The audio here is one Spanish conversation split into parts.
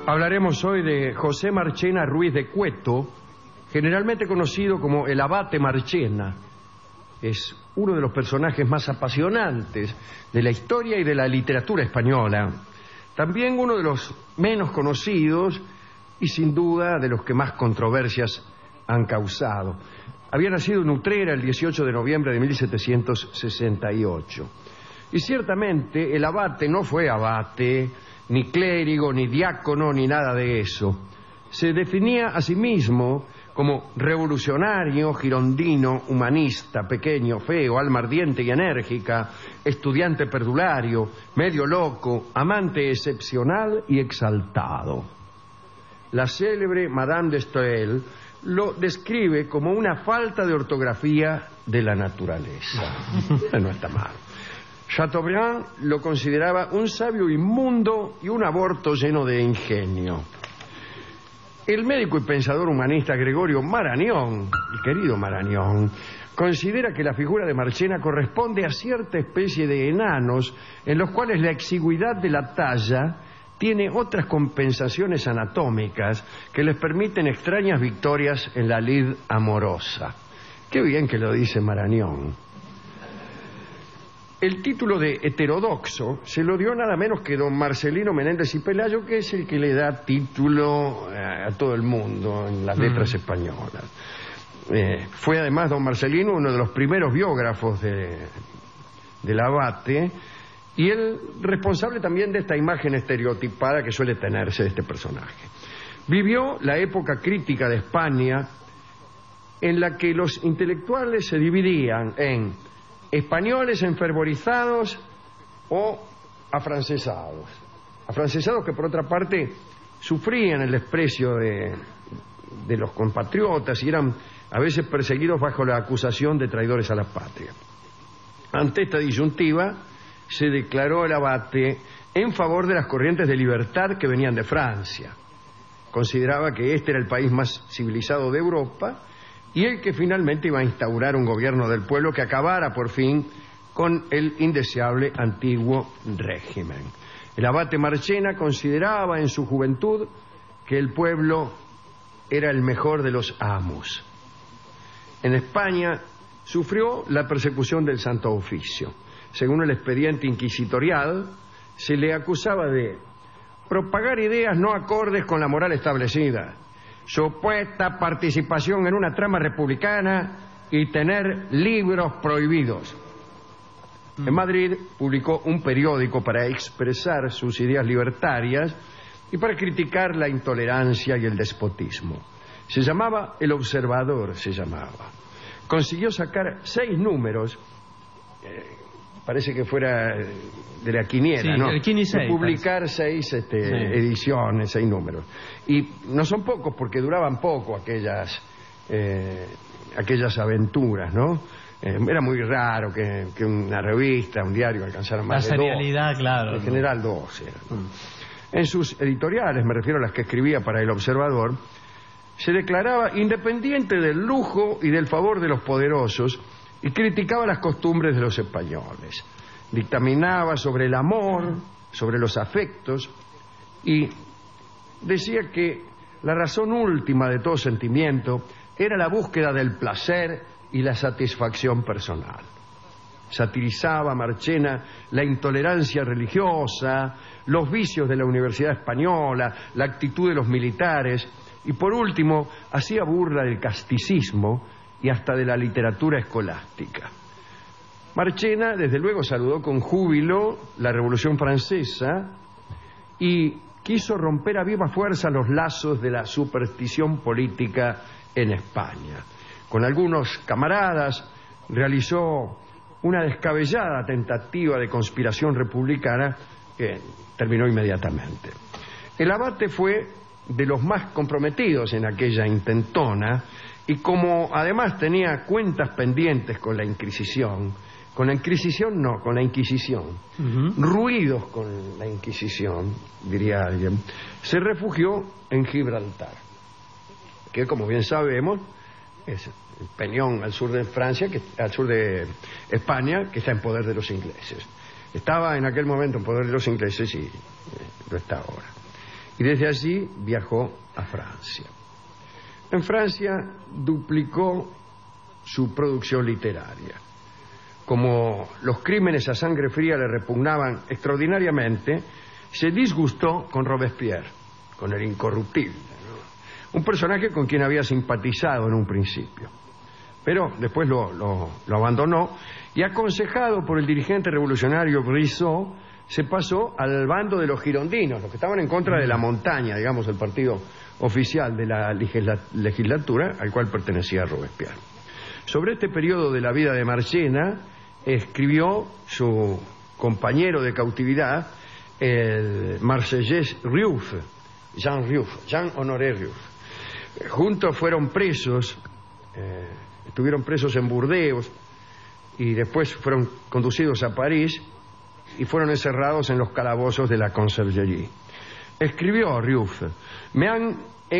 Hablaremos hoy de José Marchena Ruiz de Cueto, generalmente conocido como el Abate Marchena. Es uno de los personajes más apasionantes de la historia y de la literatura española. También uno de los menos conocidos y sin duda de los que más controversias han causado. Había nacido en Utrera el 18 de noviembre de 1768. Y ciertamente el abate no fue abate, ni clérigo, ni diácono, ni nada de eso. Se definía a sí mismo como revolucionario, girondino, humanista, pequeño, feo, alma ardiente y enérgica, estudiante perdulario, medio loco, amante excepcional y exaltado. La célebre Madame de Staël lo describe como una falta de ortografía de la naturaleza. No está mal. Chateaubriand lo consideraba un sabio inmundo y un aborto lleno de ingenio. El médico y pensador humanista Gregorio Marañón, el querido Marañón, considera que la figura de Marchena corresponde a cierta especie de enanos en los cuales la exigüidad de la talla tiene otras compensaciones anatómicas que les permiten extrañas victorias en la lid amorosa. Qué bien que lo dice Marañón. El título de heterodoxo se lo dio nada menos que don Marcelino Menéndez y Pelayo, que es el que le da título a todo el mundo en las letras españolas. Fue además don Marcelino uno de los primeros biógrafos del abate y el responsable también de esta imagen estereotipada que suele tenerse de este personaje. Vivió la época crítica de España en la que los intelectuales se dividían en españoles enfervorizados o afrancesados. Afrancesados que por otra parte sufrían el desprecio de los compatriotas y eran a veces perseguidos bajo la acusación de traidores a la patria. Ante esta disyuntiva se declaró el abate en favor de las corrientes de libertad que venían de Francia. Consideraba que este era el país más civilizado de Europa y el que finalmente iba a instaurar un gobierno del pueblo que acabara por fin con el indeseable antiguo régimen. El abate Marchena consideraba en su juventud que el pueblo era el mejor de los amos. En España sufrió la persecución del Santo Oficio. Según el expediente inquisitorial, se le acusaba de propagar ideas no acordes con la moral establecida, supuesta participación en una trama republicana y tener libros prohibidos. En Madrid publicó un periódico para expresar sus ideas libertarias y para criticar la intolerancia y el despotismo. Se llamaba El Observador, Consiguió sacar 6 números, parece que fuera de la quiniela, sí, ¿no? El 15, publicar 6 ediciones, 6 números. Y no son pocos porque duraban poco aquellas aventuras, ¿no? Era muy raro que una revista, un diario alcanzara más de 2. La serialidad, claro. En general 2 eran. En sus editoriales, me refiero a las que escribía para El Observador, se declaraba independiente del lujo y del favor de los poderosos y criticaba las costumbres de los españoles. Dictaminaba sobre el amor, sobre los afectos y decía que la razón última de todo sentimiento era la búsqueda del placer y la satisfacción personal. Satirizaba Marchena la intolerancia religiosa, los vicios de la Universidad Española, la actitud de los militares y por último hacía burla del casticismo y hasta de la literatura escolástica. Marchena, desde luego, saludó con júbilo la Revolución Francesa y quiso romper a viva fuerza los lazos de la superstición política en España. Con algunos camaradas realizó una descabellada tentativa de conspiración republicana que terminó inmediatamente. El abate fue de los más comprometidos en aquella intentona y como además tenía cuentas pendientes con la Inquisición, con la Inquisición, ruidos con la Inquisición, diría alguien, se refugió en Gibraltar, que como bien sabemos es el peñón al sur de Francia, al sur de España, que está en poder de los ingleses. Estaba en aquel momento en poder de los ingleses y lo está ahora. y desde allí viajó a Francia. En Francia duplicó su producción literaria. Como los crímenes a sangre fría le repugnaban extraordinariamente, se disgustó con Robespierre, con el incorruptible, ¿no? Un personaje con quien había simpatizado en un principio. Pero después lo abandonó y, aconsejado por el dirigente revolucionario Brissot, se pasó al bando de los girondinos, los que estaban en contra de la montaña, digamos, el partido oficial de la legislatura al cual pertenecía Robespierre. Sobre este periodo de la vida de Marchena escribió su compañero de cautividad, el marsellés Riouf, Jean Honoré Riouf. Juntos fueron presos, estuvieron presos en Burdeos y después fueron conducidos a París y fueron encerrados en los calabozos de la Conciergerie. Escribió Riouf: me habían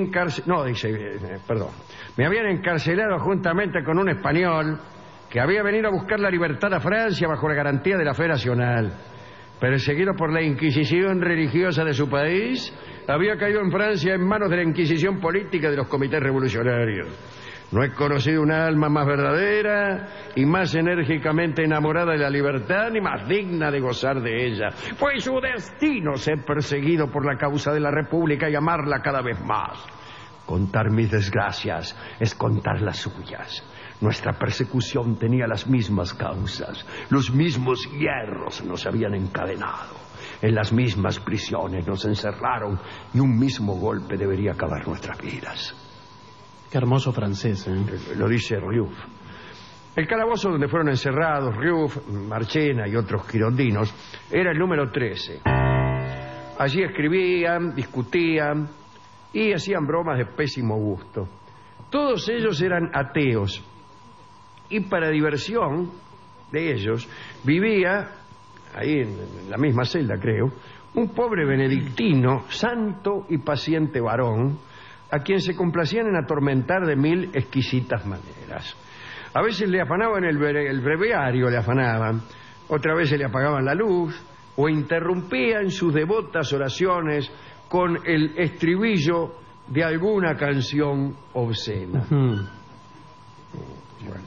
encarcelado juntamente con un español que había venido a buscar la libertad a Francia bajo la garantía de la fe nacional. Perseguido por la Inquisición religiosa de su país, había caído en Francia en manos de la Inquisición política de los comités revolucionarios. No he conocido una alma más verdadera y más enérgicamente enamorada de la libertad, ni más digna de gozar de ella. Fue su destino ser perseguido por la causa de la República y amarla cada vez más. Contar mis desgracias es contar las suyas. Nuestra persecución tenía las mismas causas. Los mismos hierros nos habían encadenado. En las mismas prisiones nos encerraron y un mismo golpe debería acabar nuestras vidas. Qué hermoso francés, ¿eh? Lo dice Riouf. El calabozo donde fueron encerrados Riouf, Marchena y otros girondinos era el número 13. Allí escribían, discutían y hacían bromas de pésimo gusto. Todos ellos eran ateos y, para diversión de ellos, vivía, ahí en la misma celda creo, un pobre benedictino, santo y paciente varón, a quien se complacían en atormentar de 1000 exquisitas maneras. A veces le afanaban el breviario, le afanaban, otra vez se le apagaban la luz, o interrumpían sus devotas oraciones con el estribillo de alguna canción obscena. Bueno.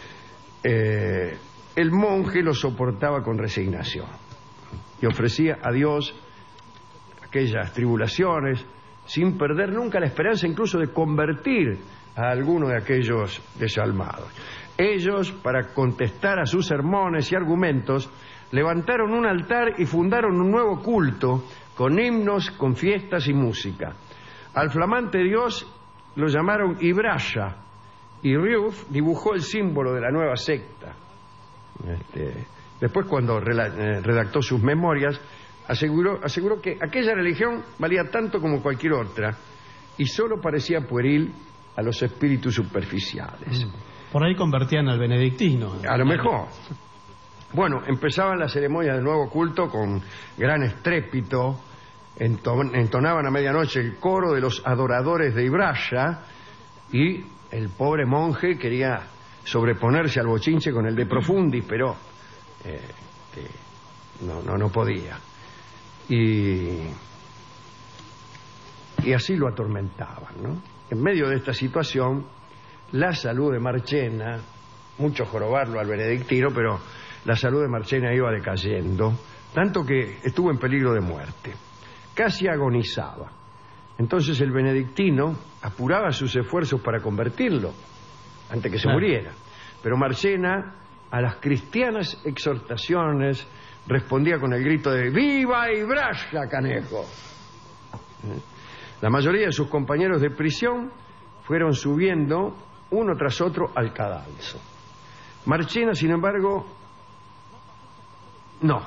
El monje lo soportaba con resignación y ofrecía a Dios aquellas tribulaciones sin perder nunca la esperanza incluso de convertir a alguno de aquellos desalmados. Ellos, para contestar a sus sermones y argumentos, levantaron un altar y fundaron un nuevo culto con himnos, con fiestas y música. Al flamante Dios lo llamaron Ibraya, y Riouf dibujó el símbolo de la nueva secta. Después, cuando redactó sus memorias, aseguró que aquella religión valía tanto como cualquier otra y solo parecía pueril a los espíritus superficiales. Por ahí convertían al benedictino. A lo mejor. Bueno, empezaban las ceremonias del nuevo culto con gran estrépito. Entonaban a medianoche el coro de los adoradores de Ibraya y el pobre monje quería sobreponerse al bochinche con el De Profundis, pero no podía. Y así lo atormentaban, ¿no? En medio de esta situación, la salud de Marchena, mucho jorobarlo al benedictino, pero la salud de Marchena iba decayendo, tanto que estuvo en peligro de muerte. Casi agonizaba. Entonces el benedictino apuraba sus esfuerzos para convertirlo, antes que se muriera. Pero Marchena, a las cristianas exhortaciones, respondía con el grito de ¡Viva Ibraya, canejo! La mayoría de sus compañeros de prisión fueron subiendo uno tras otro al cadalso. Marchena, sin embargo, no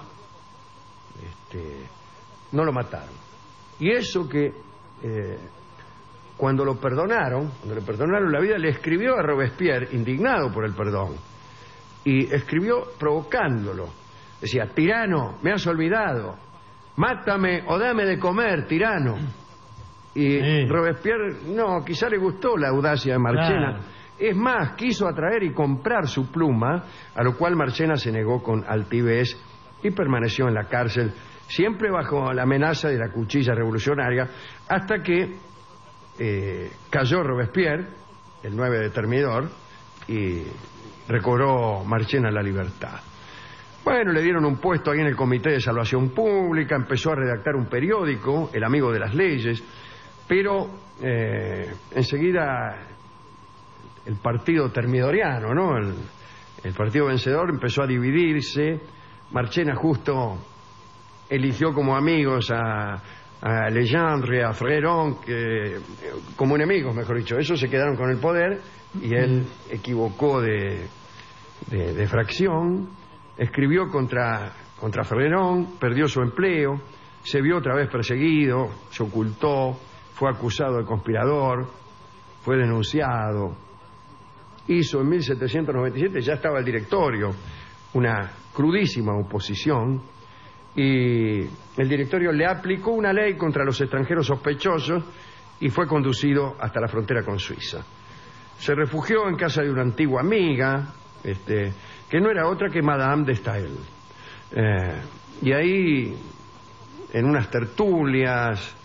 lo mataron. Y eso que cuando le perdonaron la vida, le escribió a Robespierre, indignado por el perdón, y escribió provocándolo. Decía: tirano, me has olvidado, mátame o dame de comer, tirano. Y Robespierre, quizá le gustó la audacia de Marchena. Claro. Es más, quiso atraer y comprar su pluma, a lo cual Marchena se negó con altivez y permaneció en la cárcel siempre bajo la amenaza de la cuchilla revolucionaria, hasta que cayó Robespierre, el 9 de Thermidor, y recobró Marchena la libertad. Bueno, le dieron un puesto ahí en el Comité de Salvación Pública, empezó a redactar un periódico, El Amigo de las Leyes, pero enseguida el partido termidoriano, ¿no? El partido vencedor empezó a dividirse. Marchena justo eligió como amigos a Legendre, a Freron, como enemigos, mejor dicho. Esos se quedaron con el poder y él equivocó de fracción, escribió contra Freron, perdió su empleo, se vio otra vez perseguido, se ocultó, fue acusado de conspirador, fue denunciado. Hizo en 1797, ya estaba el directorio, una crudísima oposición, y el directorio le aplicó una ley contra los extranjeros sospechosos y fue conducido hasta la frontera con Suiza. Se refugió en casa de una antigua amiga, que no era otra que Madame de Staël. Y ahí, en unas tertulias,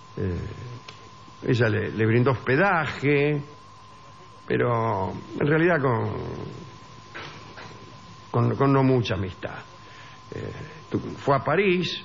ella le brindó hospedaje, pero en realidad con no mucha amistad. Fue a París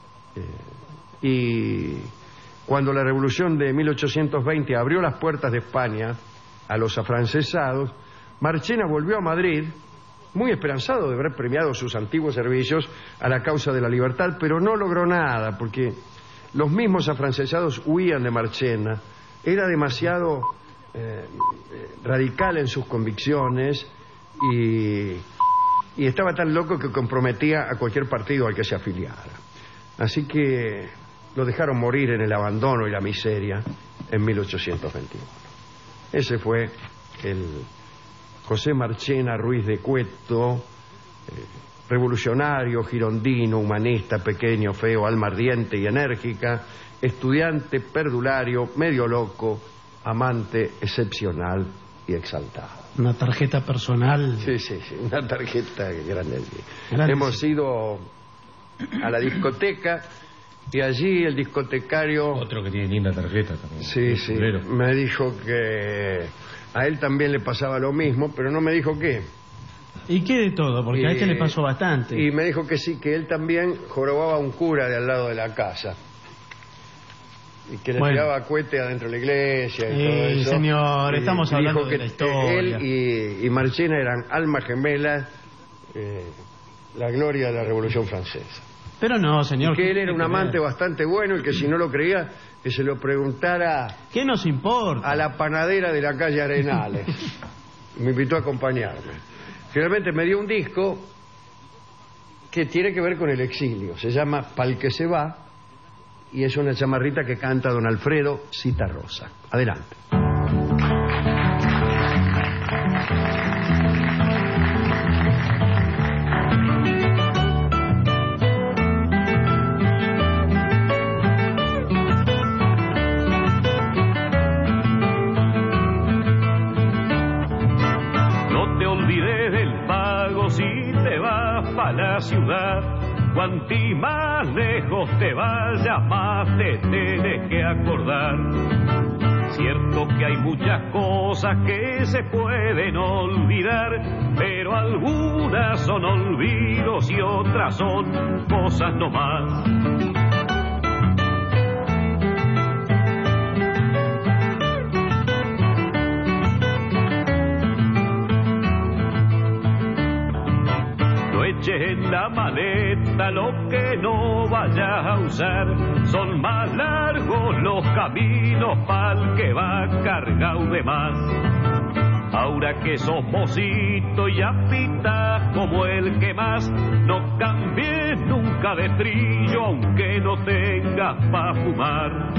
y cuando la revolución de 1820 abrió las puertas de España a los afrancesados, Marchena volvió a Madrid muy esperanzado de haber premiado sus antiguos servicios a la causa de la libertad, pero no logró nada porque los mismos afrancesados huían de Marchena. Era demasiado radical en sus convicciones y estaba tan loco que comprometía a cualquier partido al que se afiliara. Así que lo dejaron morir en el abandono y la miseria en 1821. Ese fue el José Marchena Ruiz de Cueto, revolucionario, girondino, humanista, pequeño, feo, alma ardiente y enérgica, estudiante, perdulario, medio loco, amante excepcional y exaltado. Una tarjeta personal. Sí, una tarjeta grande. Grande. Hemos ido a la discoteca y allí el discotecario... Otro que tiene linda tarjeta también. Sí, me dijo que a él también le pasaba lo mismo, pero no me dijo qué. ¿Y qué de todo? Porque a este le pasó bastante. Y me dijo que sí, que él también jorobaba a un cura de al lado de la casa. Y que le tiraba cohete adentro de la iglesia y todo eso. Señor, estamos hablando de la historia. Él y Marchena eran almas gemelas, la gloria de la Revolución Francesa. Pero no, señor. Y que él era un amante bastante bueno y que si no lo creía, que se lo preguntara... ¿Qué nos importa? A la panadera de la calle Arenales. Me invitó a acompañarme. Finalmente me dio un disco que tiene que ver con el exilio. Se llama Pal que se va y es una chamarrita que canta don Alfredo Citarrosa. Adelante. La ciudad, cuanti más lejos te vayas, más te tienes que acordar. Cierto que hay muchas cosas que se pueden olvidar, pero algunas son olvidos y otras son cosas nomás. En la maleta lo que no vayas a usar, son más largos los caminos pa'l que va cargado de más. Ahora que sos mocito y apitas como el que más, no cambies nunca de trillo aunque no tengas pa' fumar.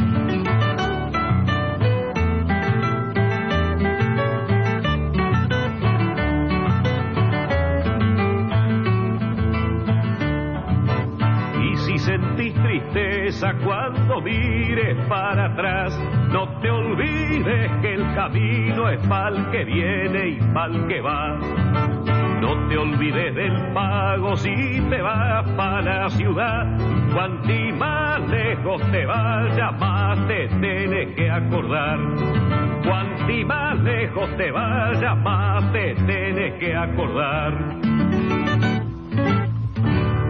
Sentís tristeza cuando mires para atrás, no te olvides que el camino es pa'l que viene y pa'l que va. No te olvides del pago si te vas para la ciudad. Cuanti más lejos te vayas, más te tienes que acordar. Cuanti más lejos te vayas, más te tienes que acordar.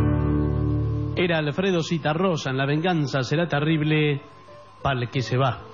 Era Alfredo Citarrosa en La venganza será terrible pa'l que se va.